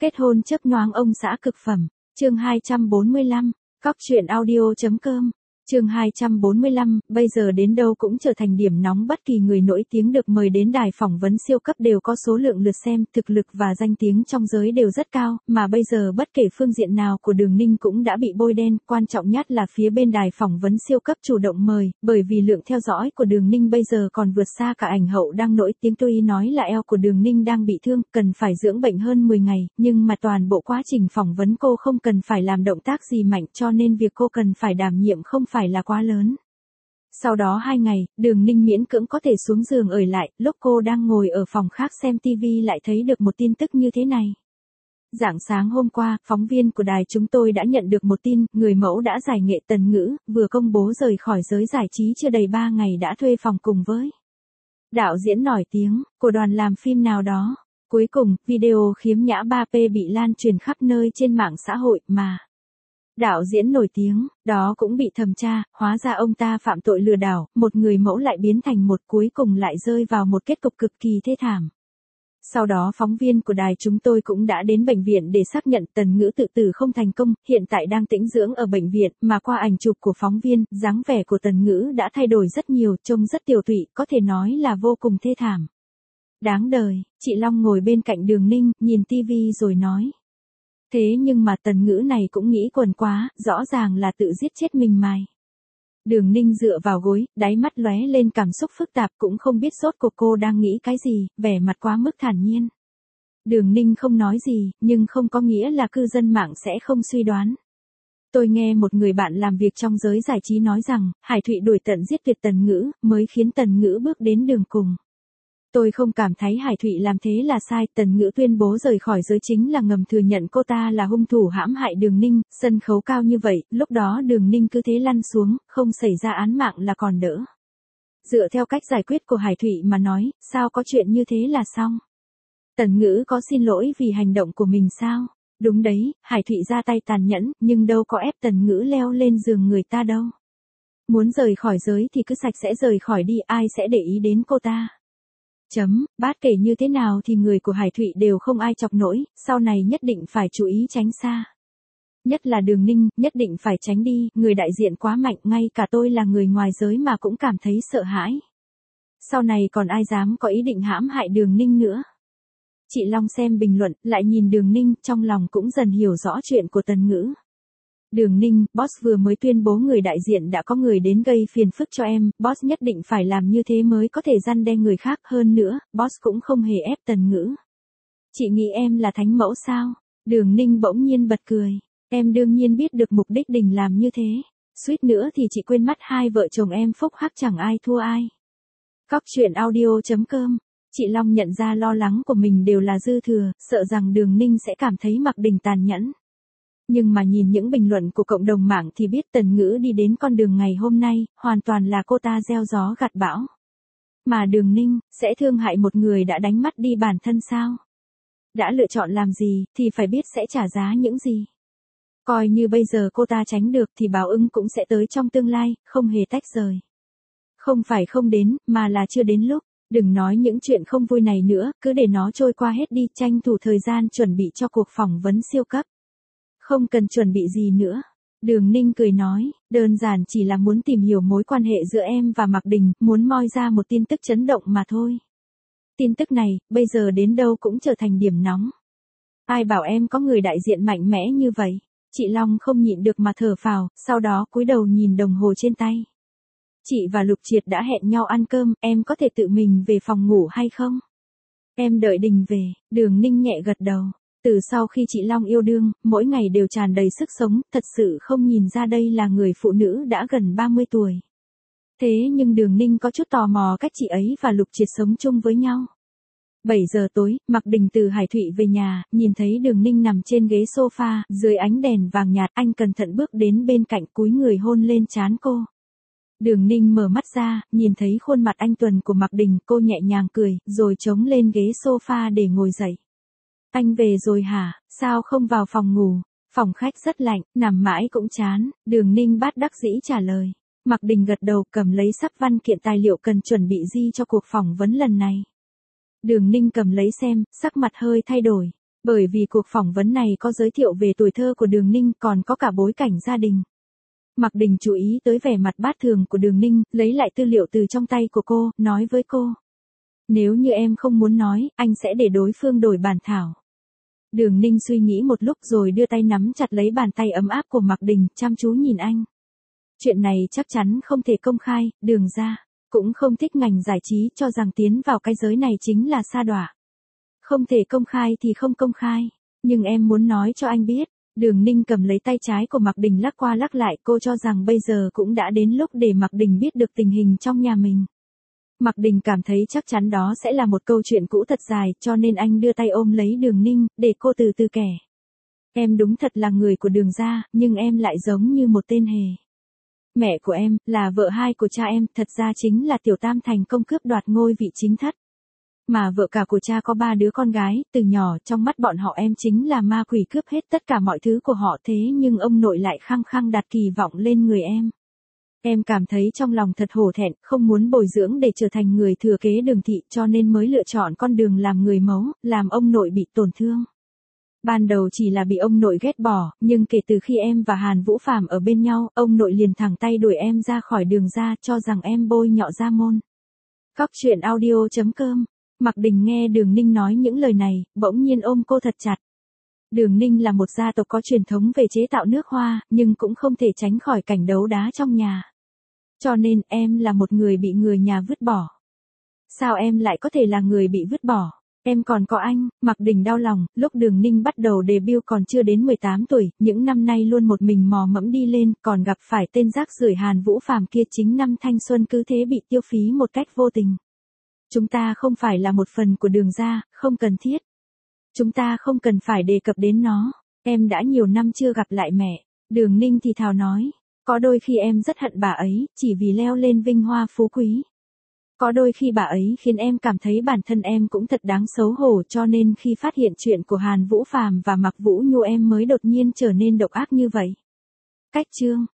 Kết hôn chớp nhoáng ông xã cực phẩm. Chương 245, cóc-truyện-audio.com. Chương 245, bây giờ đến đâu cũng trở thành điểm nóng, bất kỳ người nổi tiếng được mời đến đài phỏng vấn siêu cấp đều có số lượng lượt xem, thực lực và danh tiếng trong giới đều rất cao, mà bây giờ bất kể phương diện nào của Đường Ninh cũng đã bị bôi đen, quan trọng nhất là phía bên đài phỏng vấn siêu cấp chủ động mời, bởi vì lượng theo dõi của Đường Ninh bây giờ còn vượt xa cả ảnh hậu đang nổi tiếng. Tuy nói là eo của Đường Ninh đang bị thương, cần phải dưỡng bệnh hơn 10 ngày, nhưng mà toàn bộ quá trình phỏng vấn cô không cần phải làm động tác gì mạnh, cho nên việc cô cần phải đảm nhiệm không phải là quá lớn. Sau đó 2 ngày, Đường Ninh miễn cưỡng có thể xuống giường ở lại, lúc cô đang ngồi ở phòng khác xem TV lại thấy được một tin tức như thế này. Rạng sáng hôm qua, phóng viên của đài chúng tôi đã nhận được một tin, người mẫu đã giải nghệ Tần Ngữ, vừa công bố rời khỏi giới giải trí chưa đầy 3 ngày đã thuê phòng cùng với đạo diễn nổi tiếng, của đoàn làm phim nào đó. Cuối cùng, video khiếm nhã 3P bị lan truyền khắp nơi trên mạng xã hội mà đạo diễn nổi tiếng, đó cũng bị thẩm tra, hóa ra ông ta phạm tội lừa đảo, một người mẫu lại biến thành một, cuối cùng lại rơi vào một kết cục cực kỳ thê thảm. Sau đó phóng viên của đài chúng tôi cũng đã đến bệnh viện để xác nhận Tần Ngữ tự tử không thành công, hiện tại đang tĩnh dưỡng ở bệnh viện, mà qua ảnh chụp của phóng viên, dáng vẻ của Tần Ngữ đã thay đổi rất nhiều, trông rất tiều tụy, có thể nói là vô cùng thê thảm. Đáng đời, chị Long ngồi bên cạnh Đường Ninh, nhìn TV rồi nói. Thế nhưng mà Tần Ngữ này cũng nghĩ quần quá, rõ ràng là tự giết chết mình mày. Đường Ninh dựa vào gối, đáy mắt lóe lên cảm xúc phức tạp, cũng không biết rốt cuộc cô đang nghĩ cái gì, vẻ mặt quá mức thản nhiên. Đường Ninh không nói gì, nhưng không có nghĩa là cư dân mạng sẽ không suy đoán. Tôi nghe một người bạn làm việc trong giới giải trí nói rằng, Hải Thụy đuổi tận giết tuyệt Tần Ngữ, mới khiến Tần Ngữ bước đến đường cùng. Tôi không cảm thấy Hải Thụy làm thế là sai, Tần Ngữ tuyên bố rời khỏi giới chính là ngầm thừa nhận cô ta là hung thủ hãm hại Đường Ninh, sân khấu cao như vậy, lúc đó Đường Ninh cứ thế lăn xuống, không xảy ra án mạng là còn đỡ. Dựa theo cách giải quyết của Hải Thụy mà nói, sao có chuyện như thế là xong? Tần Ngữ có xin lỗi vì hành động của mình sao? Đúng đấy, Hải Thụy ra tay tàn nhẫn, nhưng đâu có ép Tần Ngữ leo lên giường người ta đâu. Muốn rời khỏi giới thì cứ sạch sẽ rời khỏi đi, ai sẽ để ý đến cô ta? Bát kể như thế nào thì người của Hải Thụy đều không ai chọc nổi, sau này nhất định phải chú ý tránh xa. Nhất là Đường Ninh, nhất định phải tránh đi, người đại diện quá mạnh, ngay cả tôi là người ngoài giới mà cũng cảm thấy sợ hãi. Sau này còn ai dám có ý định hãm hại Đường Ninh nữa. Chị Long xem bình luận, lại nhìn Đường Ninh, trong lòng cũng dần hiểu rõ chuyện của Tần Ngữ. Đường Ninh, boss vừa mới tuyên bố người đại diện đã có người đến gây phiền phức cho em, boss nhất định phải làm như thế mới có thể răn đe người khác, hơn nữa, boss cũng không hề ép Tần Ngữ. Chị nghĩ em là thánh mẫu sao? Đường Ninh bỗng nhiên bật cười. Em đương nhiên biết được mục đích Đình làm như thế. Suýt nữa thì chị quên mất hai vợ chồng em phúc hắc chẳng ai thua ai. Cóc-truyện-audio.com. Chị Long nhận ra lo lắng của mình đều là dư thừa, sợ rằng Đường Ninh sẽ cảm thấy Mạc Đình tàn nhẫn. Nhưng mà nhìn những bình luận của cộng đồng mạng thì biết Tần Ngữ đi đến con đường ngày hôm nay, hoàn toàn là cô ta gieo gió gặt bão. Mà Đường Ninh, sẽ thương hại một người đã đánh mất đi bản thân sao? Đã lựa chọn làm gì, thì phải biết sẽ trả giá những gì. Coi như bây giờ cô ta tránh được thì báo ứng cũng sẽ tới trong tương lai, không hề tách rời. Không phải không đến, mà là chưa đến lúc. Đừng nói những chuyện không vui này nữa, cứ để nó trôi qua hết đi, tranh thủ thời gian chuẩn bị cho cuộc phỏng vấn siêu cấp. Không cần chuẩn bị gì nữa. Đường Ninh cười nói, đơn giản chỉ là muốn tìm hiểu mối quan hệ giữa em và Mạc Đình, muốn moi ra một tin tức chấn động mà thôi. Tin tức này, bây giờ đến đâu cũng trở thành điểm nóng. Ai bảo em có người đại diện mạnh mẽ như vậy? Chị Long không nhịn được mà thở phào, sau đó cúi đầu nhìn đồng hồ trên tay. Chị và Lục Triệt đã hẹn nhau ăn cơm, em có thể tự mình về phòng ngủ hay không? Em đợi Đình về. Đường Ninh nhẹ gật đầu. Từ sau khi chị Long yêu đương, mỗi ngày đều tràn đầy sức sống, thật sự không nhìn ra đây là người phụ nữ đã gần 30 tuổi. Thế nhưng Đường Ninh có chút tò mò cách chị ấy và Lục Triệt sống chung với nhau. 7 giờ tối, Mạc Đình từ Hải Thụy về nhà, nhìn thấy Đường Ninh nằm trên ghế sofa, dưới ánh đèn vàng nhạt, anh cẩn thận bước đến bên cạnh, cúi người hôn lên trán cô. Đường Ninh mở mắt ra, nhìn thấy khuôn mặt anh tuấn của Mạc Đình, cô nhẹ nhàng cười, rồi chống lên ghế sofa để ngồi dậy. Anh về rồi hả, sao không vào phòng ngủ? Phòng khách rất lạnh, nằm mãi cũng chán. Đường Ninh bất đắc dĩ trả lời. Mạc Đình gật đầu, cầm lấy sắp văn kiện tài liệu cần chuẩn bị cho cuộc phỏng vấn lần này. Đường Ninh cầm lấy xem, sắc mặt hơi thay đổi. Bởi vì cuộc phỏng vấn này có giới thiệu về tuổi thơ của Đường Ninh còn có cả bối cảnh gia đình. Mạc Đình chú ý tới vẻ mặt bát thường của Đường Ninh, lấy lại tư liệu từ trong tay của cô, nói với cô. Nếu như em không muốn nói, anh sẽ để đối phương đổi bản thảo. Đường Ninh suy nghĩ một lúc rồi đưa tay nắm chặt lấy bàn tay ấm áp của Mạc Đình, chăm chú nhìn anh. Chuyện này chắc chắn không thể công khai, Đường gia cũng không thích ngành giải trí cho rằng tiến vào cái giới này chính là sa đọa. Không thể công khai thì không công khai, nhưng em muốn nói cho anh biết. Đường Ninh cầm lấy tay trái của Mạc Đình lắc qua lắc lại, cô cho rằng bây giờ cũng đã đến lúc để Mạc Đình biết được tình hình trong nhà mình. Mạc Đình cảm thấy chắc chắn đó sẽ là một câu chuyện cũ thật dài, cho nên anh đưa tay ôm lấy Đường Ninh, để cô từ từ kể. Em đúng thật là người của Đường gia, nhưng em lại giống như một tên hề. Mẹ của em, là vợ hai của cha em, thật ra chính là Tiểu Tam thành công cướp đoạt ngôi vị chính thất. Mà vợ cả của cha có 3 đứa con gái, từ nhỏ trong mắt bọn họ em chính là ma quỷ cướp hết tất cả mọi thứ của họ, thế nhưng ông nội lại khăng khăng đặt kỳ vọng lên người em. Em cảm thấy trong lòng thật hổ thẹn, không muốn bồi dưỡng để trở thành người thừa kế Đường thị, cho nên mới lựa chọn con đường làm người mẫu, làm ông nội bị tổn thương. Ban đầu chỉ là bị ông nội ghét bỏ, nhưng kể từ khi em và Hàn Vũ Phàm ở bên nhau, ông nội liền thẳng tay đuổi em ra khỏi Đường gia, cho rằng em bôi nhọ gia môn. Cóc truyện audio.com. Mạc Đình nghe Đường Ninh nói những lời này, bỗng nhiên ôm cô thật chặt. Đường Ninh là một gia tộc có truyền thống về chế tạo nước hoa, nhưng cũng không thể tránh khỏi cảnh đấu đá trong nhà. Cho nên, em là một người bị người nhà vứt bỏ. Sao em lại có thể là người bị vứt bỏ? Em còn có anh. Mạc Đình đau lòng, lúc Đường Ninh bắt đầu debut còn chưa đến 18 tuổi, những năm nay luôn một mình mò mẫm đi lên, còn gặp phải tên rác rưởi Hàn Vũ Phàm kia, chính năm thanh xuân cứ thế bị tiêu phí một cách vô tình. Chúng ta không phải là một phần của Đường gia, không cần thiết. Chúng ta không cần phải đề cập đến nó. Em đã nhiều năm chưa gặp lại mẹ. Đường Ninh thì thào nói. Có đôi khi em rất hận bà ấy, chỉ vì leo lên vinh hoa phú quý. Có đôi khi bà ấy khiến em cảm thấy bản thân em cũng thật đáng xấu hổ, cho nên khi phát hiện chuyện của Hàn Vũ Phàm và Mạc Vũ Nhu em mới đột nhiên trở nên độc ác như vậy. Cách chương